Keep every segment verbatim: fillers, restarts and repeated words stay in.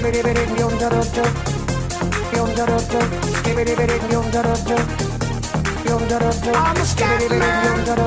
I'm a scat man.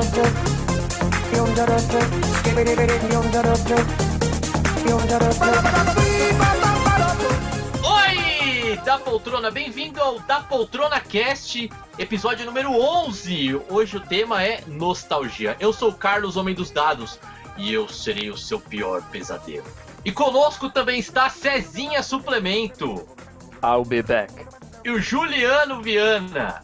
Oi, da Poltrona, bem-vindo ao Da Poltrona Cast, episódio número onze. Hoje o tema é nostalgia. Eu sou o Carlos, homem dos dados, e eu serei o seu pior pesadelo. E conosco também está Cezinha Suplemento. I'll be back. E o Juliano Viana.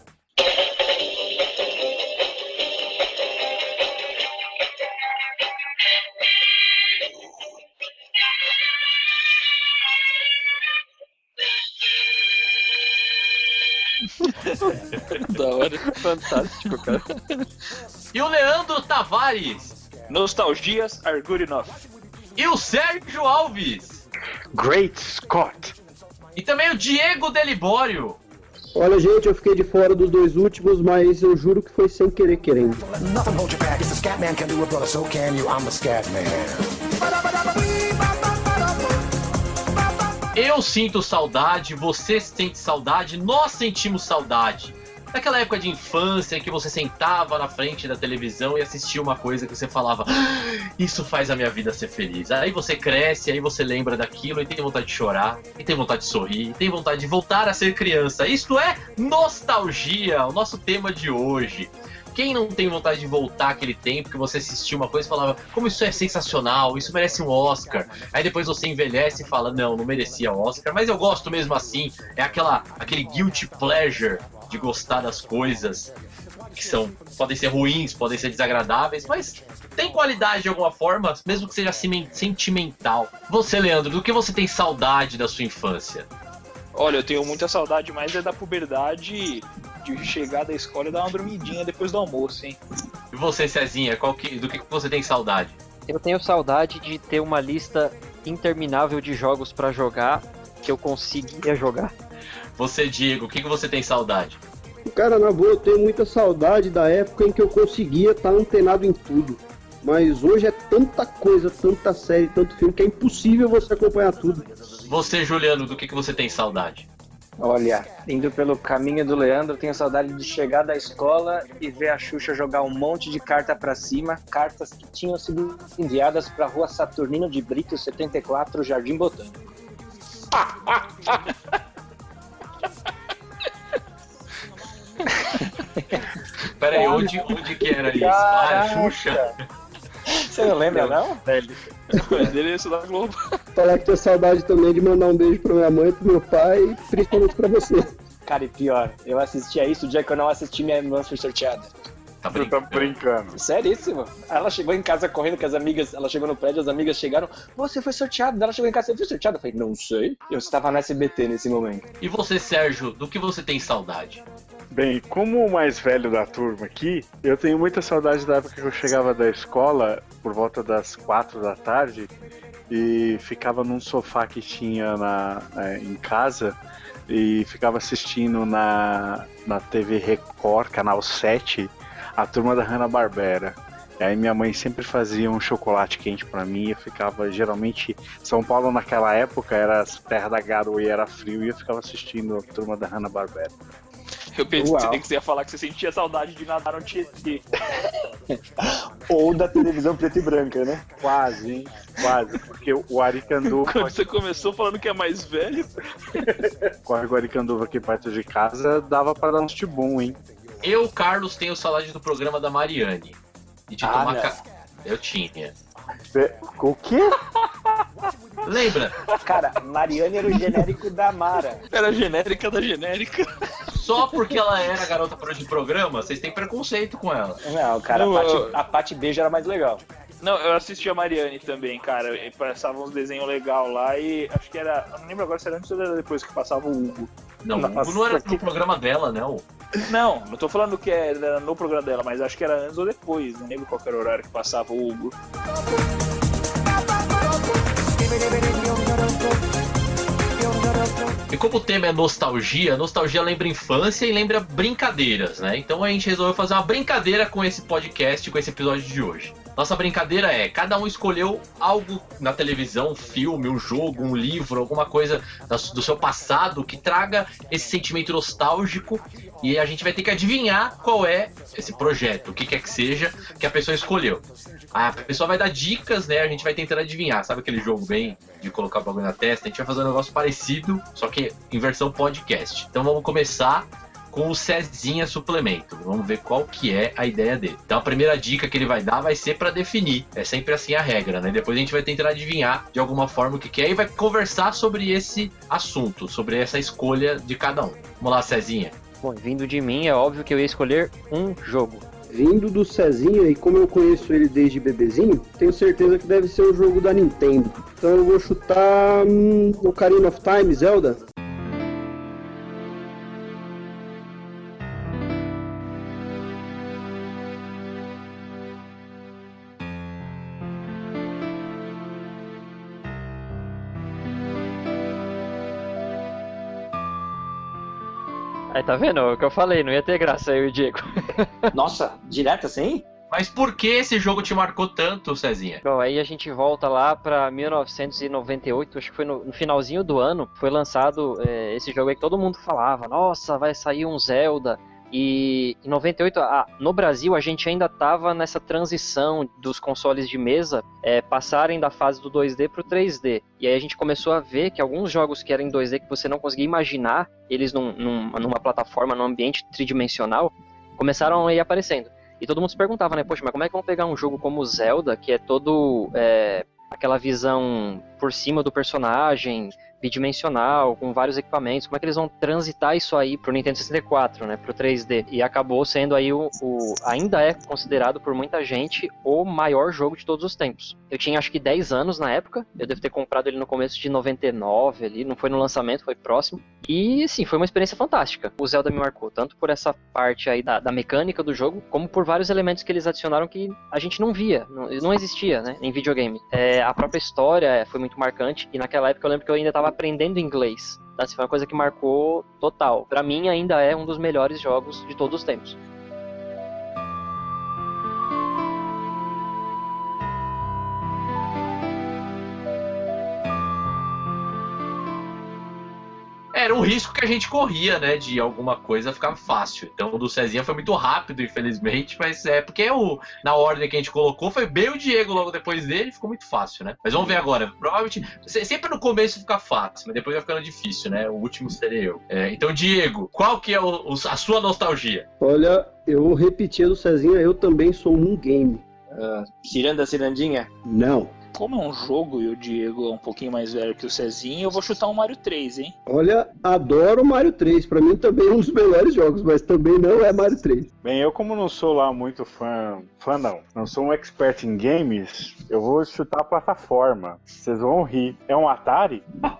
Da hora, fantástico, cara. E o Leandro Tavares. Nostalgias are good enough. E o Sérgio Alves. Great Scott. E também o Diego Delibório. Olha, gente, eu fiquei de fora dos dois últimos, mas eu juro que foi sem querer querendo. Nothing hold you back. If the scat man can do it, brother, so can you. I'm a scat man. Eu sinto saudade, você sente saudade, nós sentimos saudade. Naquela época de infância em que você sentava na frente da televisão e assistia uma coisa que você falava, ah, isso faz a minha vida ser feliz. Aí você cresce, aí você lembra daquilo e tem vontade de chorar, e tem vontade de sorrir, e tem vontade de voltar a ser criança. Isto é nostalgia, o nosso tema de hoje. Quem não tem vontade de voltar àquele tempo que você assistiu uma coisa e falava, como isso é sensacional, isso merece um Oscar. Aí depois você envelhece e fala, não, não merecia um Oscar, mas eu gosto mesmo assim. É aquela, aquele guilty pleasure de gostar das coisas que são, podem ser ruins, podem ser desagradáveis, mas tem qualidade de alguma forma, mesmo que seja sentimental. Você, Leandro, do que você tem saudade da sua infância? Olha, eu tenho muita saudade, mas é da puberdade, de chegar da escola e dar uma dormidinha depois do almoço, hein? E você, Cezinha, qual que, do que você tem saudade? Eu tenho saudade de ter uma lista interminável de jogos pra jogar que eu conseguia jogar. Você, Diego, o que você tem saudade? Cara, na boa, eu tenho muita saudade da época em que eu conseguia estar antenado em tudo. Mas hoje é tanta coisa, tanta série, tanto filme, que é impossível você acompanhar tudo. Você, Juliano, do que você tem saudade? Olha, indo pelo caminho do Leandro, tenho saudade de chegar da escola e ver a Xuxa jogar um monte de carta pra cima, cartas que tinham sido enviadas pra Rua Saturnino de Brito, setenta e quatro, Jardim Botânico. Pera aí, onde, onde que era isso? Ah, a Xuxa? Você não lembra, não? O endereço da Globo. Falar que tenho saudade também de mandar um beijo pra minha mãe, pro meu pai e principalmente pra você. Cara, e pior, eu assistia isso o dia que eu não assisti, minha irmã foi sorteada. Tá Você tá brincando. Seríssimo. Ela chegou em casa correndo com as amigas, ela chegou no prédio, as amigas chegaram, você foi sorteado, ela chegou em casa, você foi sorteado? Eu falei, não sei. Eu estava na S B T nesse momento. E você, Sérgio, do que você tem saudade? Bem, como o mais velho da turma aqui, eu tenho muita saudade da época que eu chegava da escola por volta das quatro da tarde e ficava num sofá que tinha na, é, em casa e ficava assistindo na, na T V Record, canal sete, a turma da Hanna-Barbera. E aí minha mãe sempre fazia um chocolate quente pra mim e eu ficava, geralmente, São Paulo naquela época era terra da garoa e era frio e eu ficava assistindo a turma da Hanna-Barbera. Eu pensei Uau. que você ia falar que você sentia saudade de nadar no Tietê. Ou da televisão preta e branca, né? Quase, hein? Quase, porque o Aricanduva, Quando você começou falando que é mais velho. corre o Aricanduva aqui perto de casa, dava pra dar um tibum, hein? Eu, Carlos, tenho saudade do programa da Mariane. E de Ah, tomar não. ca... Eu tinha. Cê... O quê? Lembra? Cara, Mariane era o genérico da Mara. Era a genérica da genérica. Só porque ela era garota de programa, vocês têm preconceito com ela. Não, cara, Não, a Pati, eu- a Pati Beijo era mais legal. Não, eu assisti a Mariane também, cara. E passava uns desenhos legais lá e acho que era. Eu não lembro agora se era antes ou era depois que passava o Hugo. Não, Nossa, não era que- no programa dela, não. Não, não tô falando que era no programa dela, mas acho que era antes ou depois. Não lembro qual que era o horário que passava o Hugo. E como o tema é nostalgia, nostalgia lembra infância e lembra brincadeiras, né? Então a gente resolveu fazer uma brincadeira com esse podcast, com esse episódio de hoje. Nossa brincadeira é, cada um escolheu algo na televisão, um filme, um jogo, um livro, alguma coisa do seu passado que traga esse sentimento nostálgico e a gente vai ter que adivinhar qual é esse projeto, o que quer que seja que a pessoa escolheu. A pessoa vai dar dicas, né? A gente vai tentando adivinhar. Sabe aquele jogo bem de colocar o bagulho na testa? A gente vai fazer um negócio parecido, só que em versão podcast. Então vamos começar com o Cezinha Suplemento. Vamos ver qual que é a ideia dele. Então a primeira dica que ele vai dar vai ser para definir. É sempre assim a regra, né? Depois a gente vai tentar adivinhar de alguma forma o que que é e vai conversar sobre esse assunto, sobre essa escolha de cada um. Vamos lá, Cezinha. Bom, vindo de mim, é óbvio que eu ia escolher um jogo. Vindo do Cezinha, e como eu conheço ele desde bebezinho, tenho certeza que deve ser um jogo da Nintendo. Então eu vou chutar hum, Ocarina of Time, Zelda. Aí tá vendo? É o que eu falei, não ia ter graça eu e o Diego. Nossa, direto assim? Mas por que esse jogo te marcou tanto, Cezinha? Bom, aí a gente volta lá pra mil novecentos e noventa e oito, acho que foi no, no finalzinho do ano, foi lançado é, esse jogo aí que todo mundo falava, nossa, vai sair um Zelda. E em noventa e oito, ah, no Brasil, a gente ainda estava nessa transição dos consoles de mesa é, passarem da fase do dois D para o três D. E aí a gente começou a ver que alguns jogos que eram em dois D que você não conseguia imaginar, eles num, num, numa plataforma, num ambiente tridimensional, começaram a ir aparecendo. E todo mundo se perguntava, né, poxa, mas como é que vão pegar um jogo como Zelda, que é todo é, aquela visão por cima do personagem, bidimensional, com vários equipamentos, como é que eles vão transitar isso aí pro Nintendo sessenta e quatro, né, pro três D? E acabou sendo aí o, o ainda é considerado por muita gente o maior jogo de todos os tempos. Eu tinha acho que dez anos na época, eu devo ter comprado ele no começo de noventa e nove ali, não foi no lançamento, foi próximo. E sim, foi uma experiência fantástica. O Zelda me marcou, tanto por essa parte aí da, da mecânica do jogo, como por vários elementos que eles adicionaram que a gente não via, não, não existia, né, em videogame. É, a própria história foi muito marcante, e naquela época eu lembro que eu ainda estava aprendendo inglês. Assim, foi uma coisa que marcou total. Pra mim ainda é um dos melhores jogos de todos os tempos. Era um risco que a gente corria, né, de alguma coisa ficar fácil. Então o do Cezinha foi muito rápido, infelizmente, mas é porque o, na ordem que a gente colocou foi bem o Diego logo depois dele, ficou muito fácil, né? Mas vamos ver agora. Provavelmente, sempre no começo fica fácil, mas depois vai ficando difícil, né? O último seria eu. É, então, Diego, qual que é o, o, a sua nostalgia? Olha, eu vou repetir do Cezinha, eu também sou um game. Uh, Ciranda Cirandinha? Não. Como é um jogo e o Diego é um pouquinho mais velho que o Cezinha, eu vou chutar um Mario três, hein? Olha, adoro Mario três. Pra mim também é um dos melhores jogos, mas também não é Mario três. Bem, eu como não sou lá muito fã, fã não, não sou um expert em games, eu vou chutar a plataforma. Vocês vão rir. É um Atari?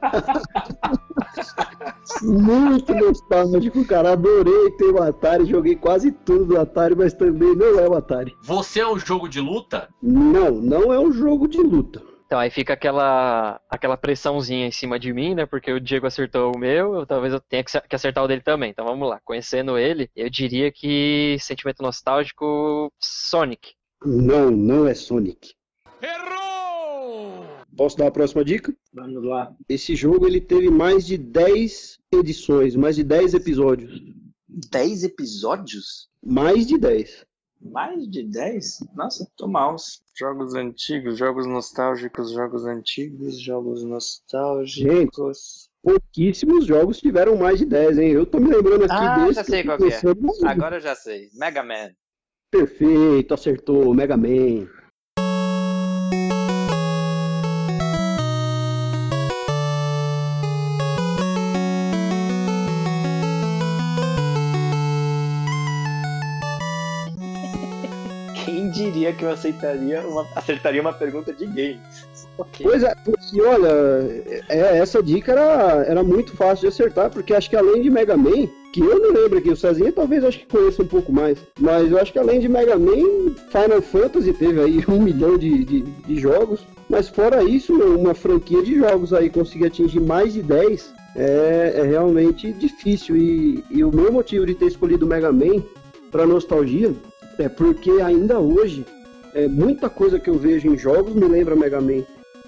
Muito nostálgico, cara. Adorei ter o Atari, joguei quase tudo do Atari, mas também não é o Atari. Você é um jogo de luta? Não, não é um jogo de luta. Então aí fica aquela, aquela pressãozinha em cima de mim, né? Porque o Diego acertou o meu, eu, talvez eu tenha que acertar o dele também. Então vamos lá. Conhecendo ele, eu diria que sentimento nostálgico, Sonic. Não, não é Sonic. Errou! Posso dar a próxima dica? Vamos lá. Esse jogo ele teve mais de dez edições, mais de dez episódios. dez episódios? Mais de dez. Mais de dez? Nossa, tô mal. Jogos antigos, jogos nostálgicos, jogos antigos, jogos nostálgicos. Pouquíssimos jogos tiveram mais de dez, hein? Eu tô me lembrando aqui Ah, desse. já sei qual que é. Agora eu já sei. Mega Man. Perfeito, acertou. Mega Man. Quem diria que eu aceitaria uma, acertaria uma pergunta de games? Okay. Pois é, e olha, é, essa dica era, era muito fácil de acertar, porque acho que além de Mega Man, que eu não lembro aqui, o Cezinha talvez acho que conheça um pouco mais, mas eu acho que além de Mega Man, Final Fantasy teve aí um milhão de, de, de jogos, mas fora isso, uma franquia de jogos aí conseguir atingir mais de dez é, é realmente difícil, e, e o meu motivo de ter escolhido Mega Man para nostalgia é porque ainda hoje é, muita coisa que eu vejo em jogos me lembra Mega Man.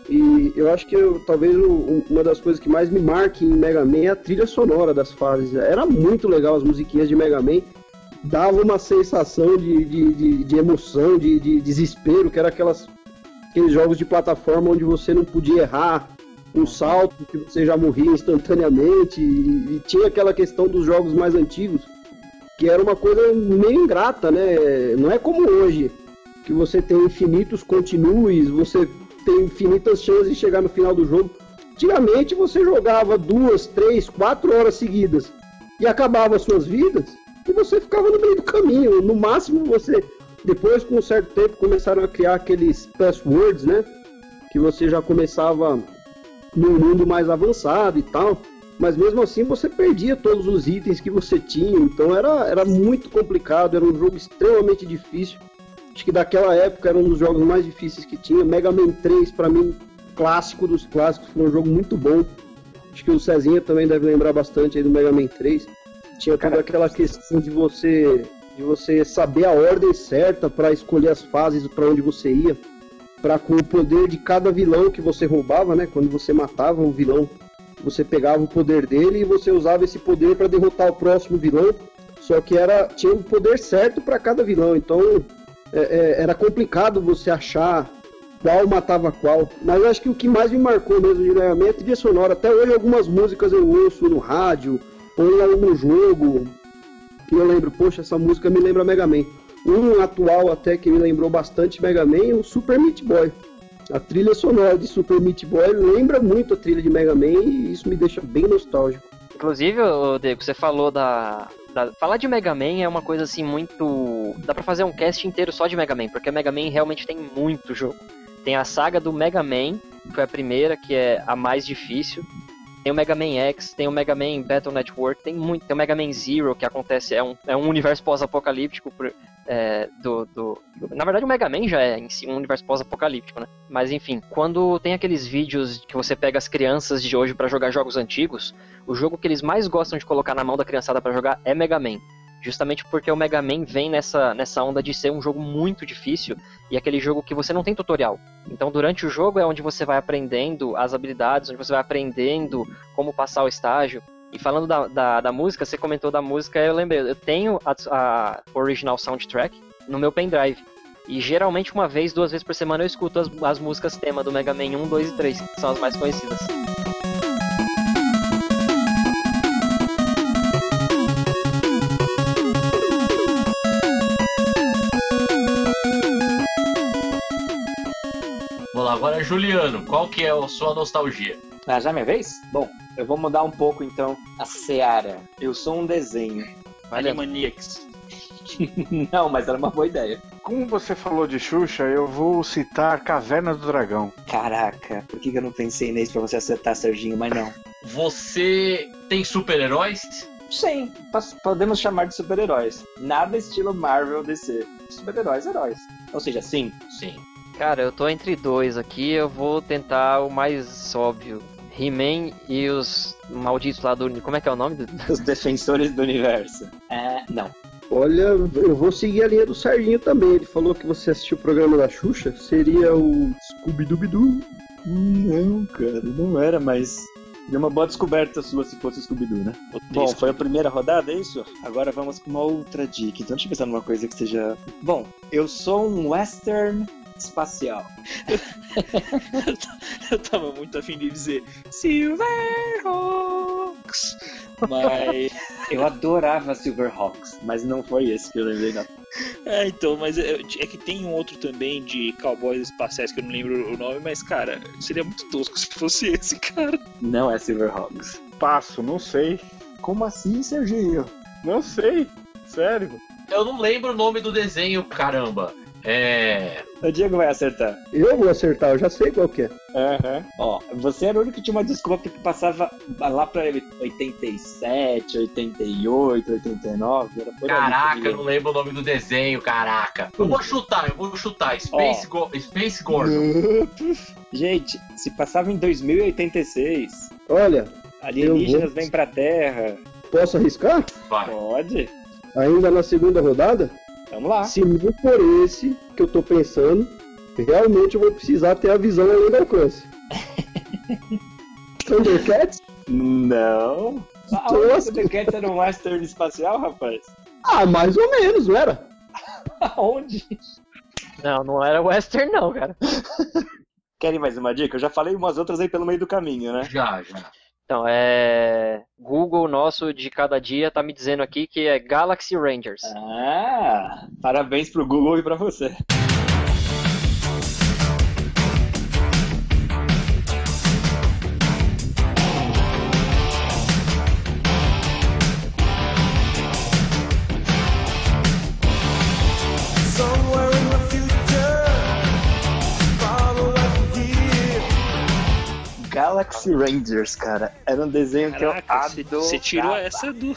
E eu acho que eu, talvez o, uma das coisas que mais me marque em Mega Man é a trilha sonora das fases. Era muito legal as musiquinhas de Mega Man. Dava uma sensação de, de, de, de emoção, de, de desespero, que era aquelas, aqueles jogos de plataforma onde você não podia errar um salto, que você já morria instantaneamente. E, e tinha aquela questão dos jogos mais antigos, que era uma coisa meio ingrata, né? Não é como hoje, que você tem infinitos continues, você tem infinitas chances de chegar no final do jogo. Antigamente você jogava duas, três, quatro horas seguidas e acabava as suas vidas e você ficava no meio do caminho. No máximo você, depois com um certo tempo, começaram a criar aqueles passwords, né? Que você já começava num mundo mais avançado e tal. Mas mesmo assim você perdia todos os itens que você tinha. Então era, era muito complicado, era um jogo extremamente difícil. Acho que daquela época era um dos jogos mais difíceis que tinha. Mega Man três, pra mim, clássico dos clássicos, foi um jogo muito bom. Acho que o Cezinha também deve lembrar bastante aí do Mega Man três. Tinha toda aquela questão de você, de você saber a ordem certa para escolher as fases para onde você ia. Para com o poder de cada vilão que você roubava, né? Quando você matava um vilão, você pegava o poder dele e você usava esse poder para derrotar o próximo vilão. Só que era, tinha o poder certo para cada vilão, então é, é, era complicado você achar qual matava qual. Mas acho que o que mais me marcou mesmo de Mega Man é a trilha sonora. Até hoje algumas músicas eu ouço no rádio ou em algum jogo que eu lembro, poxa, essa música me lembra Mega Man. Um atual até que me lembrou bastante Mega Man é o Super Meat Boy. A trilha sonora de Super Meat Boy lembra muito a trilha de Mega Man e isso me deixa bem nostálgico. Inclusive, Diego, você falou da, da... Falar de Mega Man é uma coisa assim muito... Dá pra fazer um cast inteiro só de Mega Man, porque Mega Man realmente tem muito jogo. Tem a saga do Mega Man, que foi a primeira, que é a mais difícil. Tem o Mega Man X, tem o Mega Man Battle Network, tem muito, tem o Mega Man Zero, que acontece, é um, é um universo pós-apocalíptico, é, do, do, do... Na verdade o Mega Man já é em si um universo pós-apocalíptico, né? Mas enfim, quando tem aqueles vídeos que você pega as crianças de hoje pra jogar jogos antigos, o jogo que eles mais gostam de colocar na mão da criançada pra jogar é Mega Man. Justamente porque o Mega Man vem nessa, nessa onda de ser um jogo muito difícil e aquele jogo que você não tem tutorial. Então durante o jogo é onde você vai aprendendo as habilidades, onde você vai aprendendo como passar o estágio. E falando da, da, da música, você comentou da música, eu lembrei, eu tenho a, a original soundtrack no meu pendrive. E geralmente uma vez, duas vezes por semana eu escuto as, as músicas tema do Mega Man um, dois e três, que são as mais conhecidas. Vamos lá, agora Juliano, qual que é a sua nostalgia? Ah, já é minha vez? Bom, eu vou mudar um pouco então a seara. Eu sou um desenho. Animaniacs. Não, mas era uma boa ideia. Como você falou de Xuxa, eu vou citar Caverna do Dragão. Caraca, por que eu não pensei nisso pra você acertar, Serginho? Mas não. Você tem super-heróis? Sim, podemos chamar de super-heróis. Nada estilo Marvel D C. Super-heróis, heróis. Ou seja, sim. Sim. Cara, eu tô entre dois aqui, eu vou tentar o mais óbvio. He-Man e os malditos lá do... Como é que é o nome? Os Defensores do Universo. É, não. Olha, eu vou seguir a linha do Serginho também. Ele falou que você assistiu o programa da Xuxa. Seria o Scooby-Dooby-Doo? Não, cara, não era, mas... É uma boa descoberta sua se fosse Scooby-Doo, né? Bom, foi a primeira rodada, é isso? Agora vamos com uma outra dica. Então deixa eu pensar numa coisa que seja... Bom, eu sou um western... espacial. Eu tava muito afim de dizer Silverhawks, mas eu adorava Silverhawks, mas não foi esse que eu lembrei não. É, então, mas é, é que tem um outro também de cowboys espaciais que eu não lembro o nome, mas cara, seria muito tosco se fosse esse, cara. Não é Silverhawks. Passo, não sei. Como assim, Serginho? Não sei, sério. Eu não lembro o nome do desenho, caramba. É... O Diego vai acertar. Eu vou acertar, eu já sei qual que é. Uhum. Ó, você era o único que tinha uma desculpa porque passava lá pra oitenta e sete, oitenta e oito, oitenta e nove. Era por Caraca, eu não lembro o nome do desenho, caraca. Eu vou chutar, eu vou chutar. Space, Go- Space Gordon. Gente, se passava em dois mil e oitenta e seis. Olha, alienígenas vou... vêm pra Terra. Posso arriscar? Vai. Pode. Ainda na segunda rodada? Vamos lá. Se não for esse que eu tô pensando, realmente eu vou precisar ter a visão além do alcance. Thundercats? Não. Ah, o Thundercats era um western espacial, rapaz? Ah, mais ou menos, não era? Aonde? Não, não era western não, cara. Querem mais uma dica? Eu já falei umas outras aí pelo meio do caminho, né? Já, já. Então, é... Google nosso de cada dia tá me dizendo aqui que é Galaxy Rangers. Ah, parabéns pro Google e pra você. Galaxy Rangers, cara, era um desenho Caraca, que eu adorava. Você tirou essa do...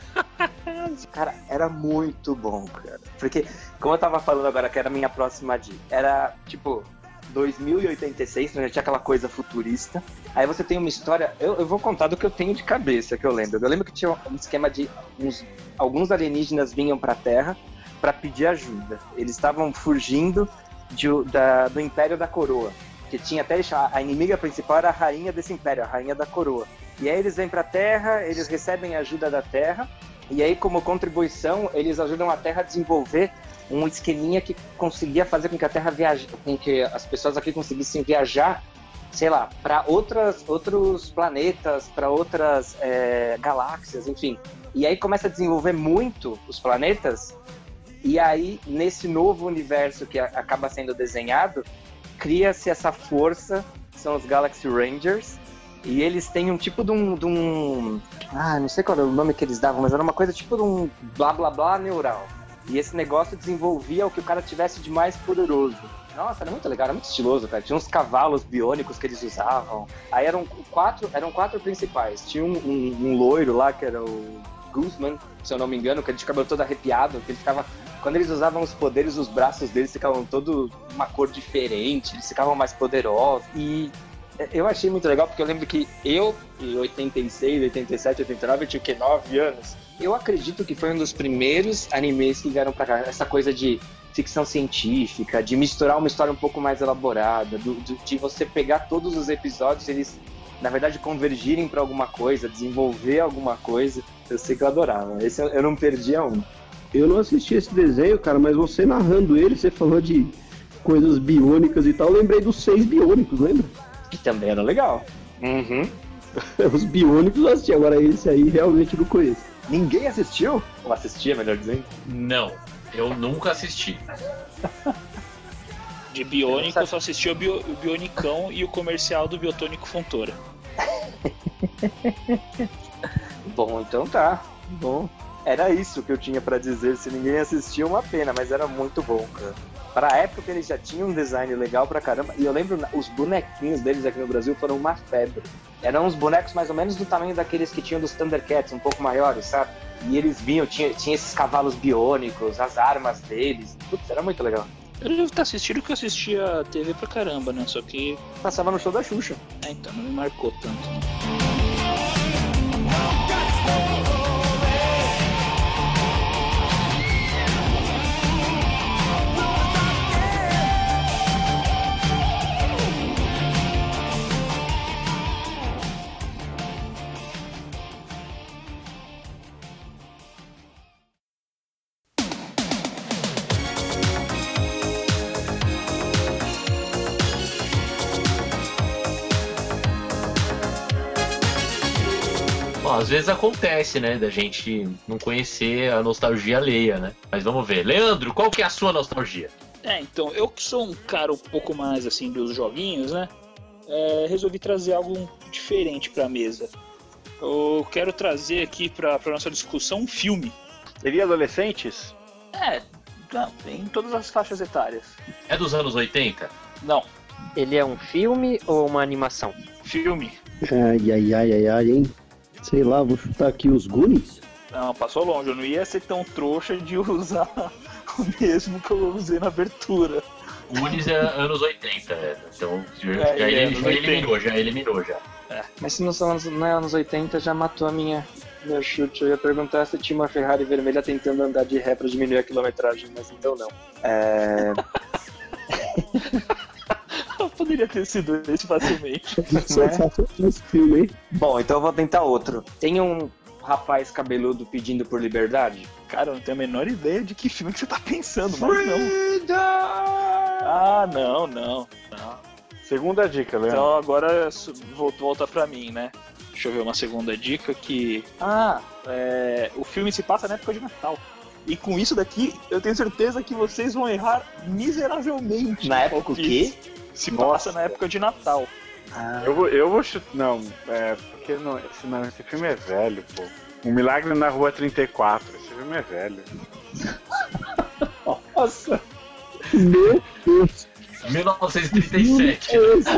Cara, era muito bom, cara. Porque, como eu tava falando agora, que era a minha próxima dica, era, tipo, dois mil e oitenta e seis, né, já tinha aquela coisa futurista. Aí você tem uma história... Eu, eu vou contar do que eu tenho de cabeça, que eu lembro. Eu lembro que tinha um esquema de... Uns, alguns alienígenas vinham pra Terra pra pedir ajuda. Eles estavam fugindo de, da, do Império da Coroa. Que tinha até a inimiga principal era a rainha desse império, a rainha da coroa. E aí eles vêm pra Terra, eles recebem ajuda da Terra, e aí como contribuição eles ajudam a Terra a desenvolver um esqueminha que conseguia fazer com que a Terra viaje, com que as pessoas aqui conseguissem viajar, sei lá, para outras outros planetas, para outras é, galáxias, enfim. E aí começa a desenvolver muito os planetas, e aí nesse novo universo que acaba sendo desenhado, cria-se essa força, são os Galaxy Rangers, e eles têm um tipo de um, de um... Ah, não sei qual era o nome que eles davam, mas era uma coisa tipo de um blá blá blá neural. E esse negócio desenvolvia o que o cara tivesse de mais poderoso. Nossa, era muito legal, era muito estiloso, cara. Tinha uns cavalos biônicos que eles usavam. Aí eram quatro, eram quatro principais. Tinha um, um, um loiro lá, que era o Guzman, se eu não me engano, que ele tinha cabelo todo arrepiado, que ele ficava... Quando eles usavam os poderes, os braços deles ficavam todos uma cor diferente, eles ficavam mais poderosos. E eu achei muito legal, porque eu lembro que eu, em oitenta e seis, oitenta e sete, oitenta e nove, eu tinha que nove anos. Eu acredito que foi um dos primeiros animes que vieram pra cá. Essa coisa de ficção científica, de misturar uma história um pouco mais elaborada, do, do, de você pegar todos os episódios e eles, na verdade, convergirem pra alguma coisa, desenvolver alguma coisa. Eu sei que eu adorava. Esse eu, eu não perdia um. Eu não assisti esse desenho, cara, mas você narrando ele, você falou de coisas biônicas e tal, eu lembrei dos seis biônicos, lembra? Que também era legal. Uhum. Os biônicos eu assisti, agora esse aí realmente não conheço. Ninguém assistiu? Ou assistia, melhor dizendo? Não, eu nunca assisti. De biônico eu só assisti o, bio, o Bionicão e o comercial do Biotônico Fontoura. Bom, então tá. Bom. Era isso que eu tinha pra dizer. Se ninguém assistiu, uma pena, mas era muito bom, cara. Pra época eles já tinham um design legal pra caramba. E eu lembro, os bonequinhos deles aqui no Brasil foram uma febre. Eram uns bonecos mais ou menos do tamanho daqueles que tinham dos Thundercats, um pouco maiores, sabe? E eles vinham, tinha, tinha esses cavalos biônicos, as armas deles. Putz, era muito legal. Eu devo estar assistindo que eu assistia a T V pra caramba, né? Só que... Passava no show da Xuxa. É, então não me marcou tanto. Bom, às vezes acontece, né, da gente não conhecer a nostalgia alheia, né? Mas vamos ver. Leandro, qual que é a sua nostalgia? É, então, eu que sou um cara um pouco mais, assim, dos joguinhos, né? É, resolvi trazer algo diferente pra mesa. Eu quero trazer aqui pra, pra nossa discussão um filme. Seria adolescentes? É, em todas as faixas etárias. É dos anos oitenta? Não, Ele é um filme ou uma animação? filme. Ai, ai, ai, ai, ai, hein? Sei lá, vou chutar aqui os Goonies. Não, passou longe. Eu não ia ser tão trouxa de usar o mesmo que eu usei na abertura. O Unis é anos oitenta, é. Então já, É, já, é, ele, anos já eliminou, já eliminou já. Mas se não são anos, não é anos oitenta, já matou a minha, Meu chute, eu ia perguntar se tinha uma Ferrari vermelha tentando andar de ré pra diminuir a quilometragem, mas então não. É... Poderia ter sido esse facilmente. Esse filme, hein? Bom, então eu vou tentar outro. Tem um rapaz cabeludo pedindo por liberdade? Cara, eu não tenho a menor ideia de que filme que você tá pensando, mas não. Ah, não, não, não. Segunda dica, Leandro. Então agora volta, volta pra mim, né? Deixa eu ver uma segunda dica que... Ah, é... o filme se passa na época de Natal. E com isso daqui, eu tenho certeza que vocês vão errar miseravelmente. Na época o quê? Se Nossa. passa na época de Natal. Ah, Eu vou, eu vou chutar. Não, é. Porque não, esse, não, esse filme é velho, pô. Um Milagre na Rua trinta e quatro. Esse filme é velho. nossa! Meu Deus. mil novecentos e trinta e sete.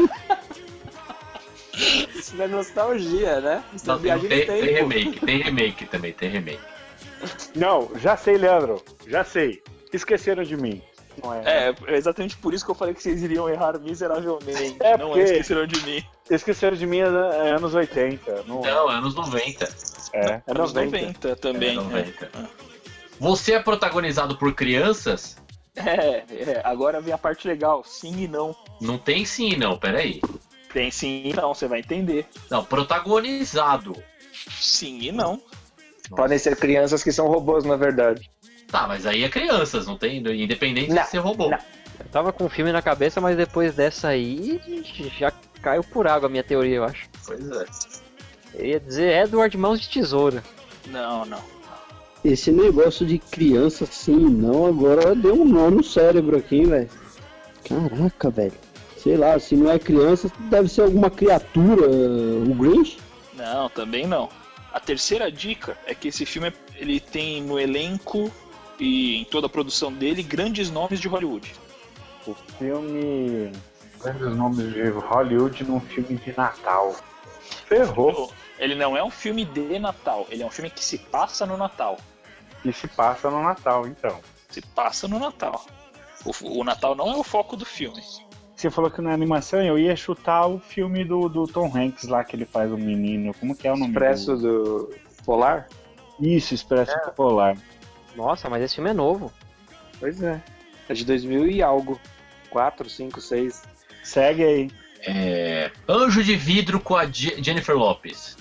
Isso é nostalgia, né? Isso é Não, tem, viagem no tem, tempo. tem remake, tem remake também, tem remake. Não, já sei, Leandro. Já sei. Esqueceram de mim. Não é? É, é exatamente por isso que eu falei que vocês iriam errar miseravelmente. É não porque- é esqueceram de mim. Esqueceram de mim é, é anos oitenta. Não, Não, é anos noventa. é, é Anos noventa. noventa também. É noventa. Você é protagonizado por crianças? É, é, agora vem a parte legal. Sim e não. Não tem sim e não, peraí. Tem sim e não, você vai entender. Não, protagonizado. Sim e não. Podem ser crianças que são robôs, na verdade. Tá, mas aí é crianças, não tem? Independente Não, de ser robô. não. Eu tava com o filme na cabeça, mas depois dessa aí já caiu por água a minha teoria, eu acho. Pois é. Eu ia dizer Edward Mãos de Tesoura. Não, não. Esse negócio de criança assim, não, agora deu um nó no cérebro aqui, velho. Caraca, velho. Sei lá, se não é criança, deve ser alguma criatura, o Grinch? Não, também não. A terceira dica é que esse filme ele tem no elenco e em toda a produção dele grandes nomes de Hollywood. O filme. Grandes nomes de Hollywood num filme de Natal. Ferrou. Ele não é um filme de Natal, ele é um filme que se passa no Natal. E se passa no Natal, então. Se passa no Natal. O, o Natal não é o foco do filme. Você falou que na animação eu ia chutar o filme do, do Tom Hanks lá que ele faz o menino. Como que é o nome? Expresso do Polar? do... Isso, Expresso Polar. Nossa, mas esse filme é novo. Pois é. É de dois mil e algo. quatro, cinco, seis. Segue aí. É... Anjo de Vidro com a Je- Jennifer Lopez.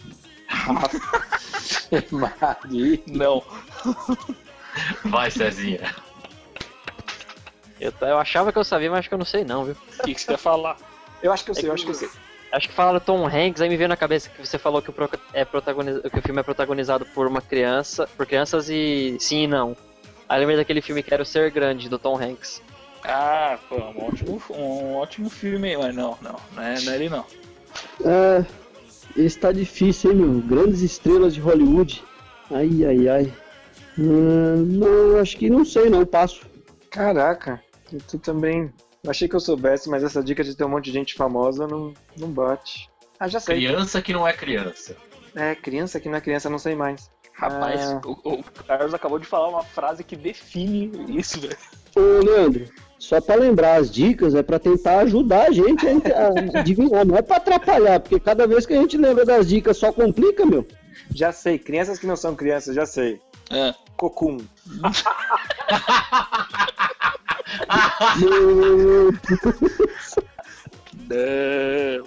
Maria. Não. Vai, Cezinha. Eu, eu achava que eu sabia, mas acho que eu não sei não, viu? O que, que você quer falar? Eu acho que eu sei, eu acho que eu sei. Acho que falaram Tom Hanks, aí me veio na cabeça que você falou que o, pro- é protagoniza- que o filme é protagonizado por uma criança, por crianças e sim e não. Aí lembrei daquele filme que era O Ser Grande, do Tom Hanks. Ah, pô, um ótimo, um ótimo filme, mas não, não, não é, não é ele não. É, esse tá difícil, hein, meu? Grandes estrelas de Hollywood. Ai, ai, ai. Ah, não, acho que não sei, não, passo. Caraca, e tu também. Eu achei que eu soubesse, mas essa dica de ter um monte de gente famosa não, não bate. Ah, já sei. Criança que não é criança. É, criança que não é criança, não sei mais. Rapaz, Ah. o, o Carlos acabou de falar uma frase que define isso, velho. Ô, Leandro, só pra lembrar as dicas, é pra tentar ajudar a gente a adivinhar, não é pra atrapalhar, porque cada vez que a gente lembra das dicas só complica, meu. Já sei, crianças que não são crianças, já sei. É. Cocum. Meu Não.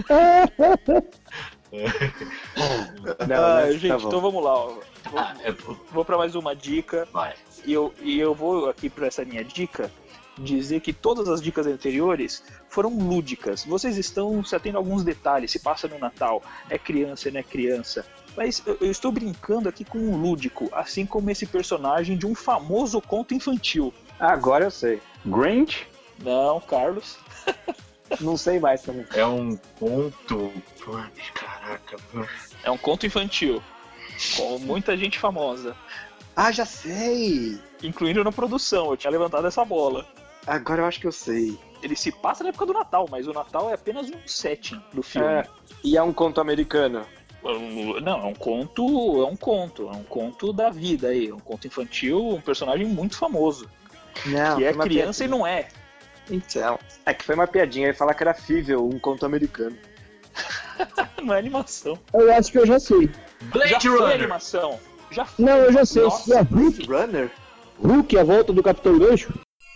Não, Ah, né? gente, Tá bom. então vamos lá. Ó. Vou, Ah, é... vou pra mais uma dica. Vai. E eu, e eu vou aqui pra essa minha dica dizer que todas as dicas anteriores foram lúdicas. Vocês estão se atendo a alguns detalhes, se passa no Natal, é criança, não é criança. Mas eu, eu estou brincando aqui com um lúdico, assim como esse personagem de um famoso conto infantil. Agora eu sei. Grinch? Não, Carlos. Não sei mais também. É um conto. Putz, caraca, mano. É um conto infantil. Com muita gente famosa. Ah, já sei! Incluindo na produção, eu tinha levantado essa bola. Agora eu acho que eu sei. Ele se passa na época do Natal, mas o Natal é apenas um setting do filme. É, e é um conto americano. Não, é um conto, é um conto, é um conto da vida aí, é um conto infantil, um personagem muito famoso, Não, que é foi uma criança e piadinha. não é. Então, é que foi uma piadinha, eu ia falar que era Fível, um conto americano. Não é animação. Eu acho que eu já sei. Blade Já foi Runner. animação. Já foi. Não, eu já sei. Nossa, É Blade Hulk, Runner? Hulk, a volta do Capitão Gancho.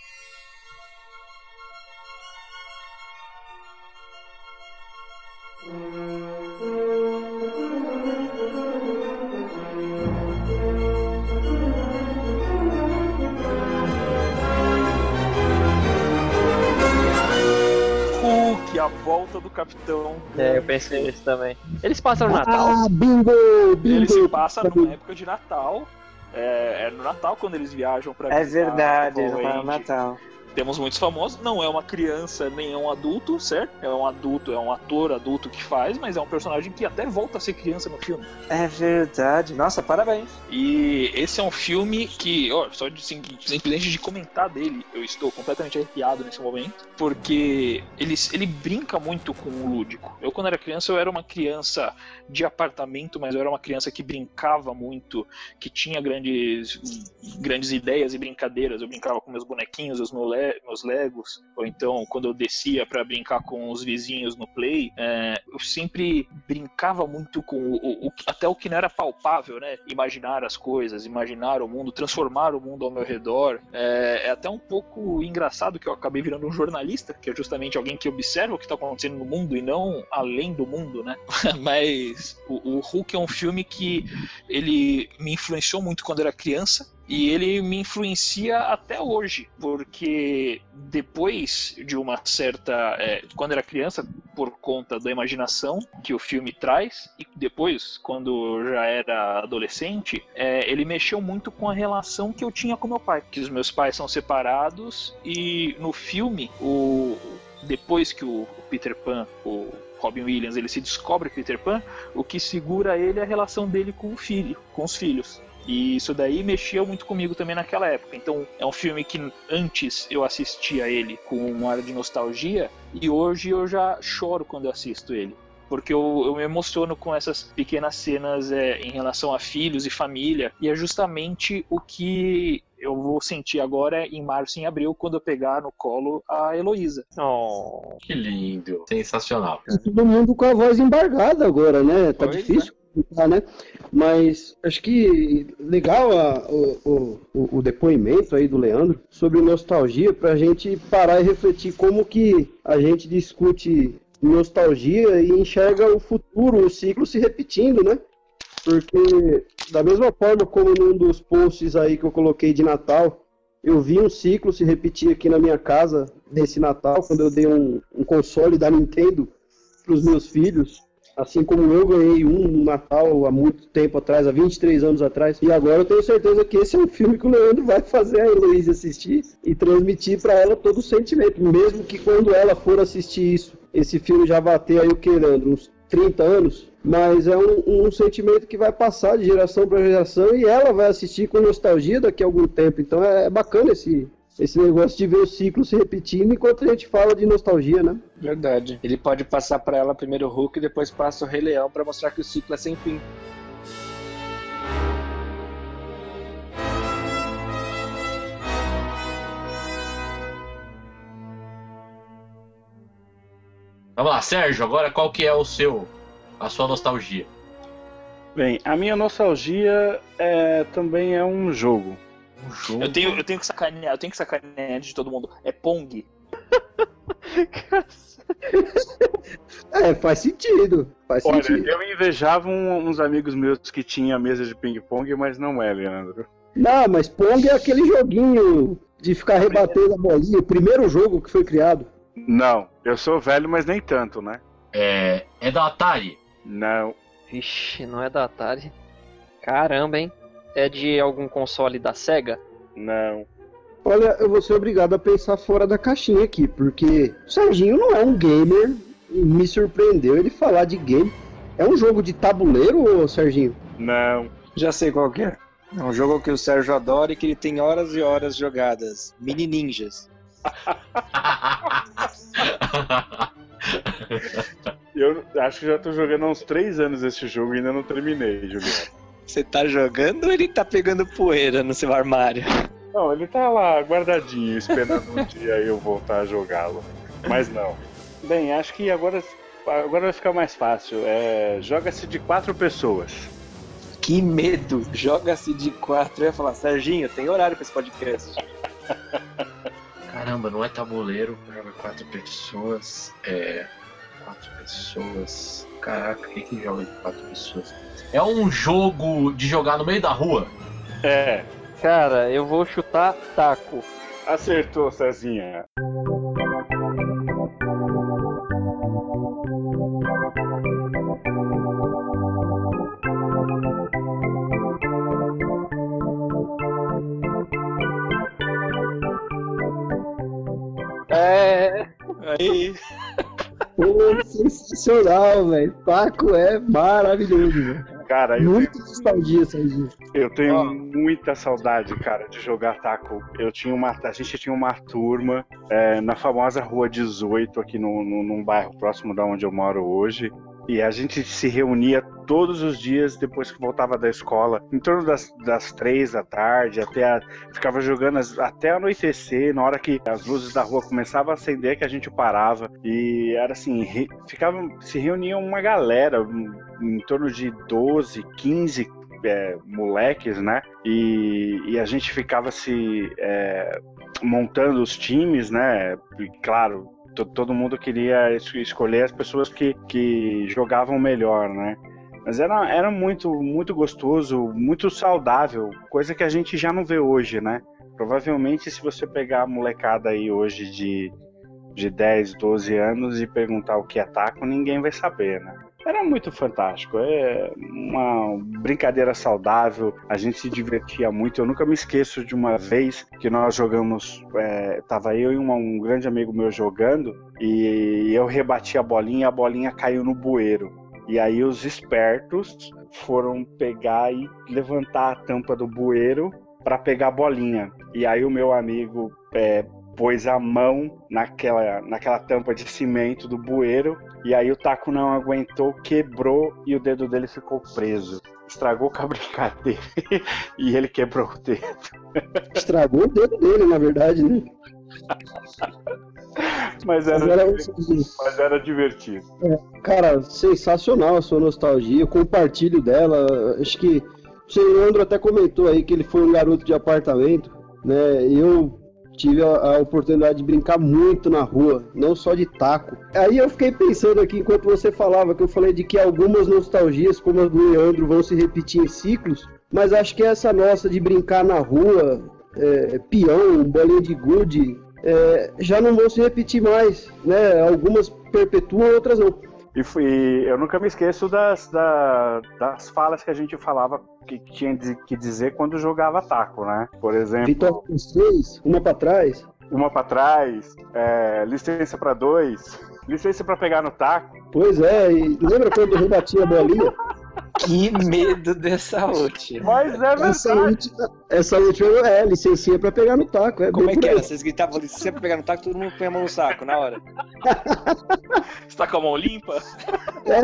Hulk, a volta do Capitão. É, eu pensei nisso também. Eles passam no Natal? Ah, bingo! Bingo! Ele se passa numa época de Natal. É, é no Natal quando eles viajam pra É visitar verdade, Tom não é o Holland. Natal. Temos muitos famosos, não é uma criança nem é um adulto, certo? É um adulto, é um ator adulto que faz, mas é um personagem que até volta a ser criança no filme. É verdade. Nossa, parabéns. E esse é um filme que, ó, só de sim- simplesmente de comentar dele, eu estou completamente arrepiado nesse momento, porque ele, ele brinca muito com o lúdico. Eu, quando era criança, eu era uma criança de apartamento, mas eu era uma criança que brincava muito, que tinha grandes, grandes ideias e brincadeiras. Eu brincava com meus bonequinhos, os meus, le meus Legos, ou então quando eu descia para brincar com os vizinhos no Play, é, eu sempre brincava muito com o, o, o, até o que não era palpável, né? Imaginar as coisas, imaginar o mundo, transformar o mundo ao meu redor. É, é até um pouco engraçado que eu acabei virando um jornalista, que é justamente alguém que observa o que está acontecendo no mundo e não além do mundo, né? Mas o, o Hulk é um filme que ele me influenciou muito quando eu era criança. E ele me influencia até hoje, porque depois de uma certa... É, quando era criança, por conta da imaginação que o filme traz, e depois, quando eu já era adolescente, é, ele mexeu muito com a relação que eu tinha com meu pai. Que os meus pais são separados, e no filme, o, depois que o, o Peter Pan... O, Robin Williams, ele se descobre Peter Pan, o que segura ele é a relação dele com o filho, com os filhos. E isso daí mexia muito comigo também naquela época. Então é um filme que antes eu assistia ele com um ar de nostalgia, e hoje eu já choro quando eu assisto ele. Porque eu, eu me emociono com essas pequenas cenas é, em relação a filhos e família, e é justamente o que eu vou sentir agora em março e em abril, quando eu pegar no colo a Heloísa. Oh. Que lindo. Sensacional. E todo mundo com a voz embargada agora, né? Tá Pois difícil, né? Mas acho que legal a, o, o, o depoimento aí do Leandro sobre nostalgia, pra gente parar e refletir como que a gente discute nostalgia e enxerga o futuro, o ciclo se repetindo, né? Porque da mesma forma como num dos posts aí que eu coloquei de Natal, eu vi um ciclo se repetir aqui na minha casa nesse Natal, quando eu dei um, um console da Nintendo para os meus filhos, assim como eu ganhei um no Natal há muito tempo atrás, há vinte e três anos atrás, e agora eu tenho certeza que esse é um filme que o Leandro vai fazer a Heloísa assistir e transmitir para ela todo o sentimento, mesmo que quando ela for assistir isso, esse filme já vai ter aí o que, Leandro, uns trinta anos, mas é um, um sentimento que vai passar de geração para geração e ela vai assistir com nostalgia daqui a algum tempo, então é, é bacana esse, esse negócio de ver o ciclo se repetindo enquanto a gente fala de nostalgia, né? Verdade. Ele pode passar pra ela primeiro o Hulk e depois passa o Rei Leão pra mostrar que o ciclo é sem fim. Vamos lá, Sérgio, agora qual que é o seu, a sua nostalgia? Bem, a minha nostalgia é, também é um jogo. Um jogo. Eu tenho, eu tenho que sacanear, eu tenho que sacanear de todo mundo. É Pong. É, faz sentido, faz Olha, sentido. eu invejava um- uns amigos meus que tinham mesa de ping-pong, mas não é, Leandro. Não, mas Pong é aquele joguinho de ficar rebatendo a bolinha, o primeiro jogo que foi criado. Não, eu sou velho, mas nem tanto, né? É, é da Atari? Não. Ixi, não é da Atari. Caramba, hein? É de algum console da SEGA? Não. Olha, eu vou ser obrigado a pensar fora da caixinha aqui, porque o Serginho não é um gamer, e me surpreendeu ele falar de game. É um jogo de tabuleiro, ô Serginho? Não. Já sei qual que é. É um jogo que o Sérgio adora e que ele tem horas e horas jogadas. Mini Ninjas. Eu acho que já tô jogando há uns três anos esse jogo e ainda não terminei, Juliano. Você tá jogando ou ele tá pegando poeira no seu armário? Não, ele tá lá guardadinho, esperando um dia eu voltar a jogá-lo. Mas não. Bem, acho que agora, agora vai ficar mais fácil. É, joga-se de quatro pessoas. Que medo! Joga-se de quatro. Eu ia falar, Serginho, tem horário pra esse podcast. Caramba, não é tabuleiro, joga quatro pessoas. É. Quatro pessoas. Caraca, quem que joga de quatro pessoas? É um jogo de jogar no meio da rua? É, Cara, eu vou chutar taco. acertou, Cezinha. É. Aí, Pô, sensacional, velho. Taco é maravilhoso, velho. Cara, eu Muito nostalgia, Serginho. Eu tenho Ó. muita saudade, cara, de jogar taco. Eu tinha uma, a gente tinha uma turma é, na famosa Rua dezoito, aqui no, no, num bairro próximo da onde eu moro hoje. E a gente se reunia todos os dias depois que voltava da escola, em torno das, das três da tarde, até a, ficava jogando as, até anoitecer, na hora que as luzes da rua começavam a acender, que a gente parava. E era assim, re, ficava, se reunia uma galera, em, em torno de doze, quinze é, moleques, né? E, e a gente ficava se é, montando os times, né? E, claro, todo mundo queria escolher as pessoas que, que jogavam melhor, né? Mas era, era muito, muito gostoso, muito saudável, coisa que a gente já não vê hoje, né? Provavelmente, se você pegar a molecada aí hoje de, de dez, doze anos e perguntar o que é taco, ninguém vai saber, né? Era muito fantástico, é uma brincadeira saudável, a gente se divertia muito. Eu nunca me esqueço de uma vez que nós jogamos, é, tava eu e um, um grande amigo meu jogando, e eu rebati a bolinha e a bolinha caiu no bueiro. E aí os espertos foram pegar e levantar a tampa do bueiro para pegar a bolinha. E aí o meu amigo é, pôs a mão naquela, naquela tampa de cimento do bueiro, e aí o taco não aguentou, quebrou e o dedo dele ficou preso. Estragou com a brincadeira e ele quebrou o dedo. Estragou o dedo dele, na verdade, né? Mas era, Mas era um- mas era divertido. Cara, sensacional a sua nostalgia, eu compartilho dela. Acho que o Leandro até comentou aí que ele foi um garoto de apartamento, né? Eu tive a, a oportunidade de brincar muito na rua, não só de taco. Aí eu fiquei pensando aqui, enquanto você falava, que eu falei de que algumas nostalgias, como a do Leandro, vão se repetir em ciclos, mas acho que essa nossa de brincar na rua, é, peão, bolinha de gude, é, já não vão se repetir mais, né? Algumas perpetuam, outras não. E fui, eu nunca me esqueço das, da- das falas que a gente falava que tinha de- que dizer quando jogava taco, né? Por exemplo, Vitória com seis, uma pra trás. uma pra trás, é, licença pra dois, licença pra pegar no taco. Pois é, e lembra quando eu rebati a bolinha? Que medo dessa última. Mas é Essa verdade. última, essa última é licencinha pra pegar no taco. É Como bem é que por era? aí. Vocês gritavam ali, sempre pegar no taco, todo mundo põe a mão no saco, na hora. você tá com a mão limpa? É.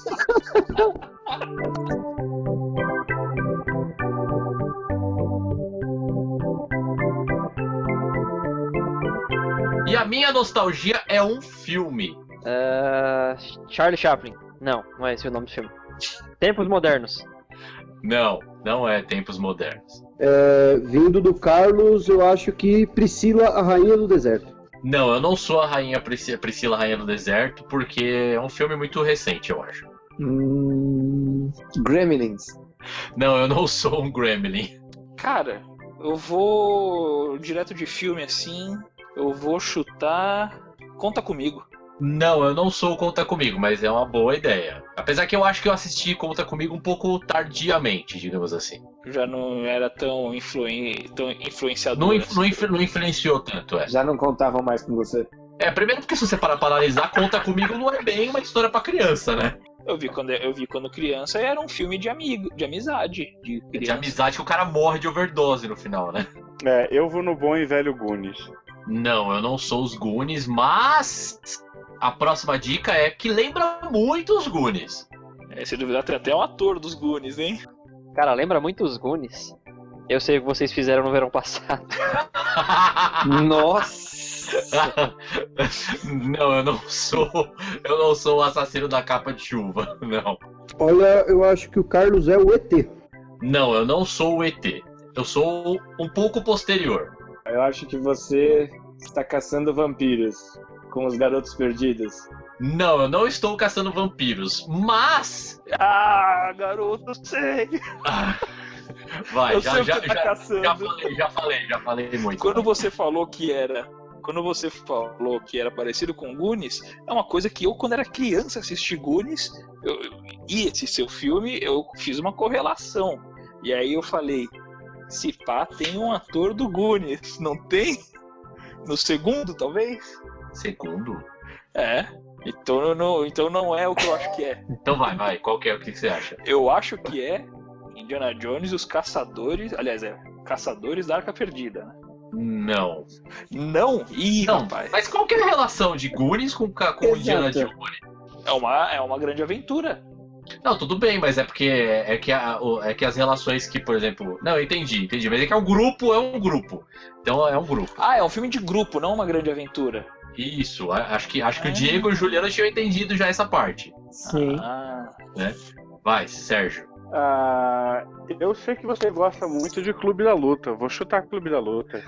E a minha nostalgia é um filme. Ah, Charlie Chaplin. Não, não é esse o nome do filme. Tempos Modernos. Não, não é Tempos Modernos. É, vindo do Carlos, eu acho que Priscila, a Rainha do Deserto. Não, eu não sou a Rainha Prisci- Priscila, Rainha do Deserto, porque é um filme muito recente, eu acho. Hum... Gremlins. Não, eu não sou um Gremlin. Cara, eu vou direto de filme assim, eu vou chutar Conta Comigo. Não, eu não sou o Conta Comigo, mas é uma boa ideia. Apesar que eu acho que eu assisti Conta Comigo um pouco tardiamente, digamos assim. Já não era tão, influen... tão influenciador. Não, assim. inf- não, inf- não influenciou tanto, é. Já não contavam mais com você. É, primeiro porque se você parar pra analisar, Conta Comigo não é bem uma história pra criança, né? Eu vi quando eu vi quando criança e era um filme de amigo, de amizade, de De criança. amizade que o cara morre de overdose no final, né? É, eu vou no bom e velho Goonies. Não, eu não sou os Goonies, mas a próxima dica é que lembra muito os Goonies. É, se duvidar, tem até um ator dos Goonies, hein? Cara, lembra muito os Goonies? Eu sei o que vocês fizeram no verão passado. Nossa! Não, eu não sou. Eu não sou o assassino da capa de chuva, não. Olha, eu acho que o Carlos é o E T. Não, eu não sou o E T. Eu sou um pouco posterior. Eu acho que você está caçando vampiros com os garotos perdidos. Não, eu não estou caçando vampiros, mas... Ah, garoto, sei. Ah, vai, Eu já, sei o já, que tá já, caçando. já falei, já falei, já falei muito. Quando você falou que era... Quando você falou que era parecido com Goonies, é uma coisa que eu, quando era criança, assisti Goonies, eu, e esse seu filme, eu fiz uma correlação. E aí eu falei, se pá, tem um ator do Goonies, não tem? No segundo, talvez? Segundo? É. Então não, então não é o que eu acho que é. Então vai, vai, qual que é, o que você acha? Eu acho que é Indiana Jones e os Caçadores, aliás, é Caçadores da Arca Perdida, né? Não. Não? Ih, Não, rapaz. mas qual que é a relação de Goonies com, ca- com Exato. Indiana Jones? É uma, é uma grande aventura. Não, tudo bem, mas é porque é que, a, o- é que as relações que, por exemplo... Não, eu entendi, entendi, mas é que é um grupo, é um grupo. Então é um grupo. Ah, é um filme de grupo, não uma grande aventura. Isso, a- acho que, acho que Ah. o Diego e o Juliano tinham entendido já essa parte. Sim. Ah, Vai, Sérgio. Ah, eu sei que você gosta muito de Clube da Luta. Vou chutar Clube da Luta.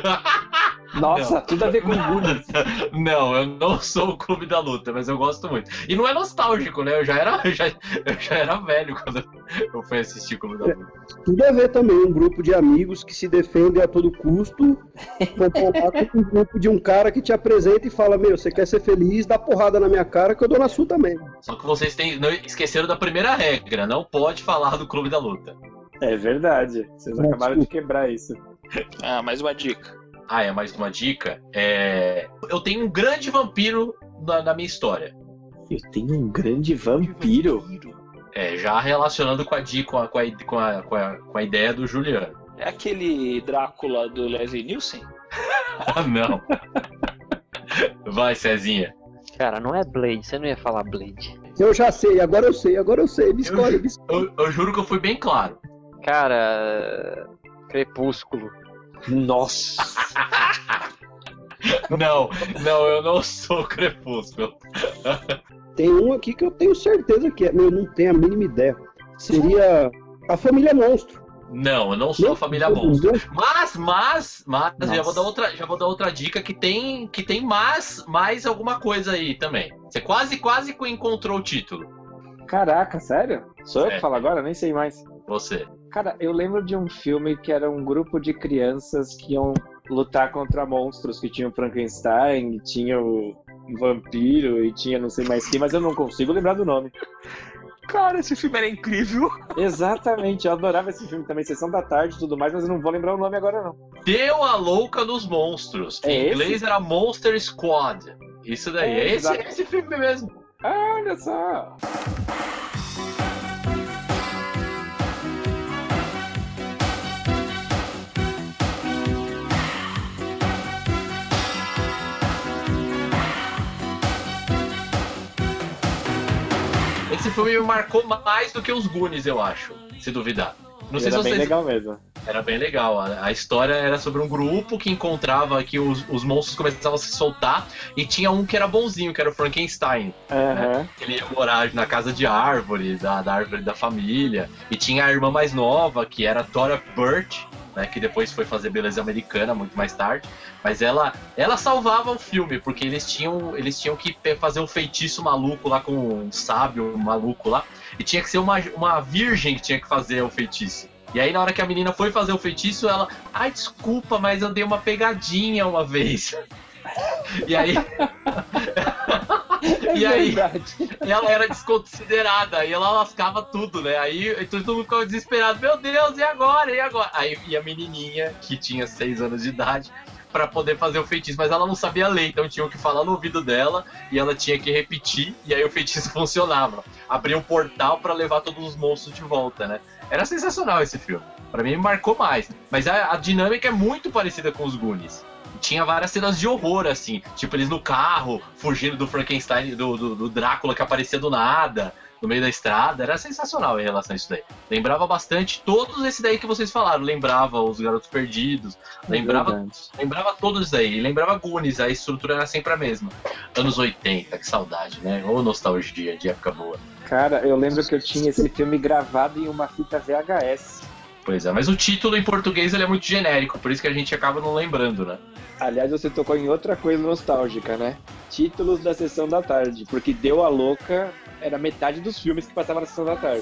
Nossa, Não. tudo a ver com Goonies. Não, eu não sou o Clube da Luta, mas eu gosto muito. E não é nostálgico, né? Eu já era, eu já, eu já era velho quando eu fui assistir o Clube da Luta. Tudo a ver também, um grupo de amigos que se defendem a todo custo, comparado com um grupo de um cara que te apresenta e fala, meu, você quer ser feliz, dá porrada na minha cara que eu dou na sua também. Só que vocês têm, não, esqueceram da primeira regra, não pode falar do Clube da Luta. É verdade. Vocês Não, acabaram de quebrar isso. ah, mais uma dica. Ah, é mais uma dica. É... Eu tenho um grande vampiro na, na minha história. Eu tenho um grande vampiro. É, já relacionando com a, di- com a, com a, com a, com a, com a ideia do Juliano. É aquele Drácula do Leslie Nielsen? Ah, não. Vai, Cezinha. Cara, não é Blade, você não ia falar Blade. Eu já sei, agora eu sei, agora eu sei, me escolhe, me escolhe. Eu, eu juro que eu fui bem claro. Cara, Crepúsculo. Nossa. Não, não, eu não sou Crepúsculo. Tem um aqui que eu tenho certeza que é, meu, não tenho a mínima ideia. Seria a Família Monstro. Não, eu não sou a família Não, Monstro. não. Mas, mas, mas, já Nossa. vou dar outra, já vou dar outra dica que tem, que tem mais, mais alguma coisa aí também. Você quase, quase encontrou o título. Caraca, sério? Sou eu É. que falo agora? Nem sei mais. Você. Cara, eu lembro de um filme que era um grupo de crianças que iam lutar contra monstros, que tinha o Frankenstein, tinha o vampiro e tinha não sei mais quem, mas eu não consigo lembrar do nome. Cara, esse filme era incrível. Exatamente, eu adorava esse filme também, Sessão da Tarde e tudo mais, mas eu não vou lembrar o nome agora não. Deu a louca nos monstros. É em inglês esse? era Monster Squad. Isso daí, É, é esse, exato. esse filme mesmo. Ah, olha só! Esse filme me marcou mais do que os Goonies, eu acho, se duvidar. Não sei Era se bem vocês... legal mesmo. Era bem legal. A, a história era sobre um grupo que encontrava que os, os monstros começavam a se soltar e tinha um que era bonzinho, que era o Frankenstein. Aham. Ele ia morar na casa de árvore, da, da árvore da família. E tinha a irmã mais nova, que era a Tora Burt, né, que depois foi fazer Beleza Americana muito mais tarde. Mas ela, ela salvava o filme, porque eles tinham, eles tinham que fazer um feitiço maluco lá com um sábio maluco lá. E tinha que ser uma, uma virgem que tinha que fazer o feitiço. E aí na hora que a menina foi fazer o feitiço, ela... Ai, desculpa, mas eu dei uma pegadinha uma vez. E aí... e aí... ela era desconsiderada, e ela lascava tudo, né? Aí todo mundo ficava desesperado. Meu Deus, e agora? E agora? Aí e a menininha, que tinha seis anos de idade, pra poder fazer o feitiço, mas ela não sabia ler, então tinham que falar no ouvido dela e ela tinha que repetir, e aí o feitiço funcionava. Abria um portal pra levar todos os monstros de volta, né? Era sensacional esse filme. Pra mim, me marcou mais. Mas a, a dinâmica é muito parecida com os Goonies. Tinha várias cenas de horror, assim. Tipo, eles no carro, fugindo do Frankenstein, do, do, do Drácula que aparecia do nada. no meio da estrada, era sensacional em relação a isso daí. Lembrava bastante todos esse daí que vocês falaram, lembrava Os Garotos Perdidos, lembrava, lembrava todos isso daí, lembrava Goonies, a estrutura era sempre a mesma. Anos oitenta, que saudade, né? Ou nostalgia de época boa. Cara, eu lembro que eu tinha esse filme gravado em uma fita V H S. Pois é, mas o título em português ele é muito genérico, por isso que a gente acaba não lembrando, né? Aliás, você tocou em outra coisa nostálgica, né? Títulos da Sessão da Tarde, porque Deu a Louca era metade dos filmes que passavam na Sessão da Tarde.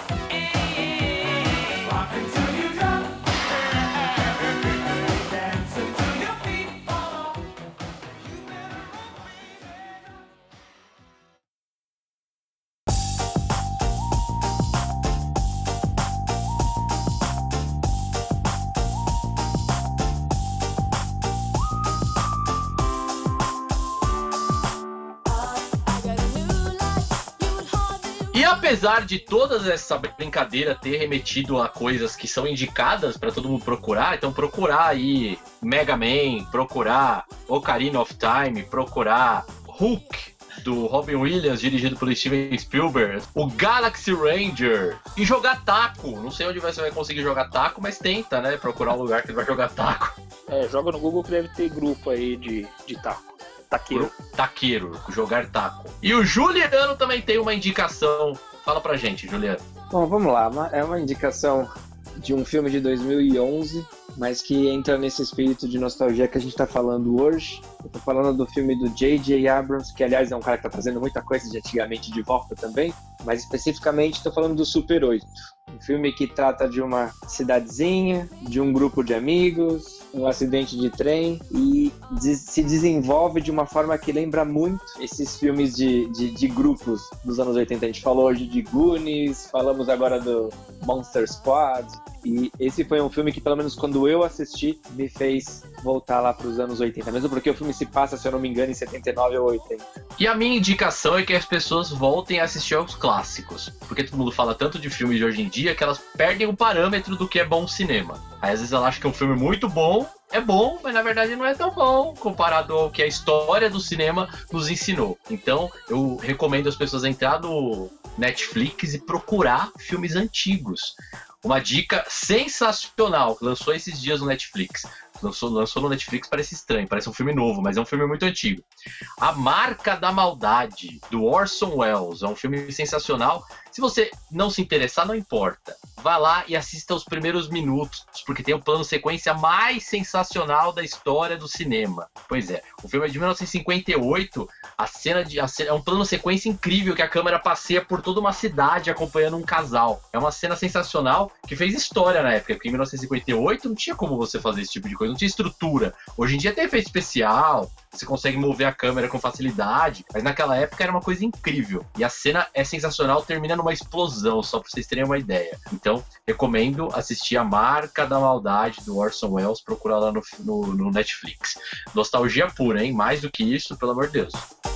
E apesar de toda essa brincadeira ter remetido a coisas que são indicadas para todo mundo procurar, então procurar aí Mega Man, procurar Ocarina of Time, procurar Hulk, do Robin Williams, dirigido pelo Steven Spielberg, o Galaxy Ranger, e jogar taco. Não sei onde você vai conseguir jogar taco, mas tenta, né? Procurar um lugar que ele vai jogar taco. É, joga no Google que deve ter grupo aí de, de taco. Taqueiro. Taqueiro, jogar taco. E o Juliano também tem uma indicação. Fala pra gente, Juliano. Bom, vamos lá. É uma indicação de um filme de dois mil e onze, mas que entra nesse espírito de nostalgia que a gente tá falando hoje. Eu tô falando do filme do J J Abrams, que aliás é um cara que tá trazendo muita coisa de antigamente de volta também, mas especificamente tô falando do Super oito. Um filme que trata de uma cidadezinha, de um grupo de amigos, um acidente de trem e de, se desenvolve de uma forma que lembra muito esses filmes de, de, de grupos dos anos oitenta. A gente falou hoje de Goonies, falamos agora do Monster Squad, e esse foi um filme que, pelo menos quando eu assisti, me fez voltar lá para os anos oitenta, mesmo porque o filme se passa, se eu não me engano, em setenta e nove ou oitenta. E a minha indicação é que as pessoas voltem a assistir aos clássicos, porque todo mundo fala tanto de filmes de hoje em dia que elas perdem o parâmetro do que é bom cinema. Aí às vezes ela acha que é um filme muito bom, é bom, mas na verdade não é tão bom comparado ao que a história do cinema nos ensinou. Então eu recomendo as pessoas entrar no Netflix e procurar filmes antigos. Uma dica sensacional, que lançou esses dias no Netflix. Lançou, lançou no Netflix, parece estranho, parece um filme novo, mas é um filme muito antigo. A Marca da Maldade, do Orson Welles. É um filme sensacional. Se você não se interessar, não importa. Vá lá e assista os primeiros minutos, porque tem o plano sequência mais sensacional da história do cinema. Pois é, o filme é de mil novecentos e cinquenta e oito, a cena de, a cena, é um plano sequência incrível que a câmera passeia por toda uma cidade acompanhando um casal. É uma cena sensacional que fez história na época, porque em mil novecentos e cinquenta e oito não tinha como você fazer esse tipo de coisa, não tinha estrutura. Hoje em dia tem efeito especial, você consegue mover a câmera com facilidade, mas naquela época era uma coisa incrível. E a cena é sensacional, termina numa explosão, só pra vocês terem uma ideia. Então, recomendo assistir A Marca da Maldade, do Orson Welles, procurar lá no, no, no Netflix. Nostalgia pura, hein? Mais do que isso, pelo amor de Deus.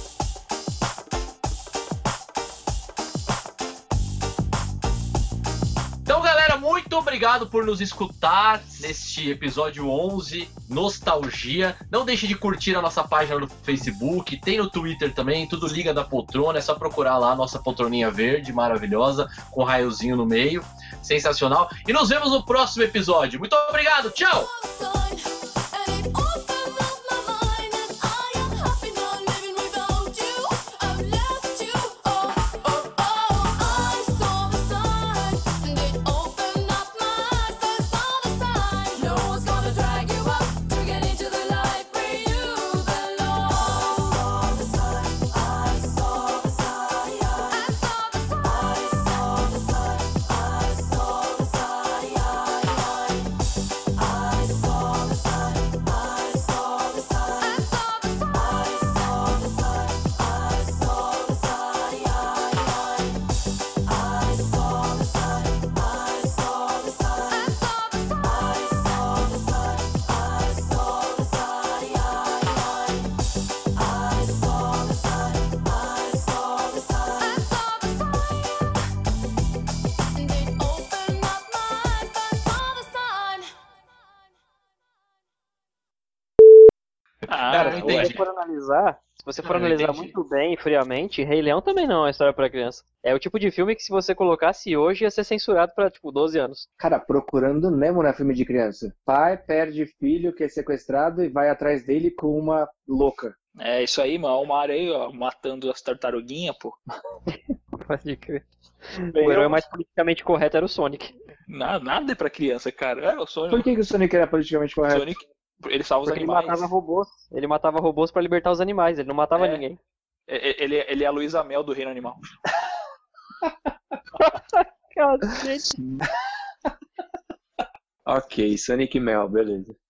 Então, galera, muito obrigado por nos escutar neste episódio onze, Nostalgia. Não deixe de curtir a nossa página no Facebook, tem no Twitter também, tudo Liga da Poltrona, é só procurar lá a nossa poltroninha verde, maravilhosa, com um raiozinho no meio, sensacional. E nos vemos no próximo episódio. Muito obrigado, tchau! I saw Ah, Cara, não se entendi. você for analisar, se você for Não, eu analisar entendi. muito bem, friamente, Rei Leão também não é uma história pra criança. É o tipo de filme que se você colocasse hoje ia ser censurado pra, tipo, doze anos. Cara, Procurando Nemo não é filme de criança. Pai perde filho que é sequestrado e vai atrás dele com uma louca. É isso aí, mano. O mar aí, ó, matando as tartaruguinhas, pô. Pode crer. Bem, O herói eu- mais politicamente correto era o Sonic. Na- Nada é pra criança, cara. É, o Sonic. Por que, que o Sonic era politicamente correto? Sonic, ele salva os Porque ele animais. matava robôs. Ele matava robôs pra libertar os animais, ele não matava É. ninguém. É- é- Ele, ele é a Luísa Mel do reino animal. Cacete. Ok, Sonic Mel, beleza.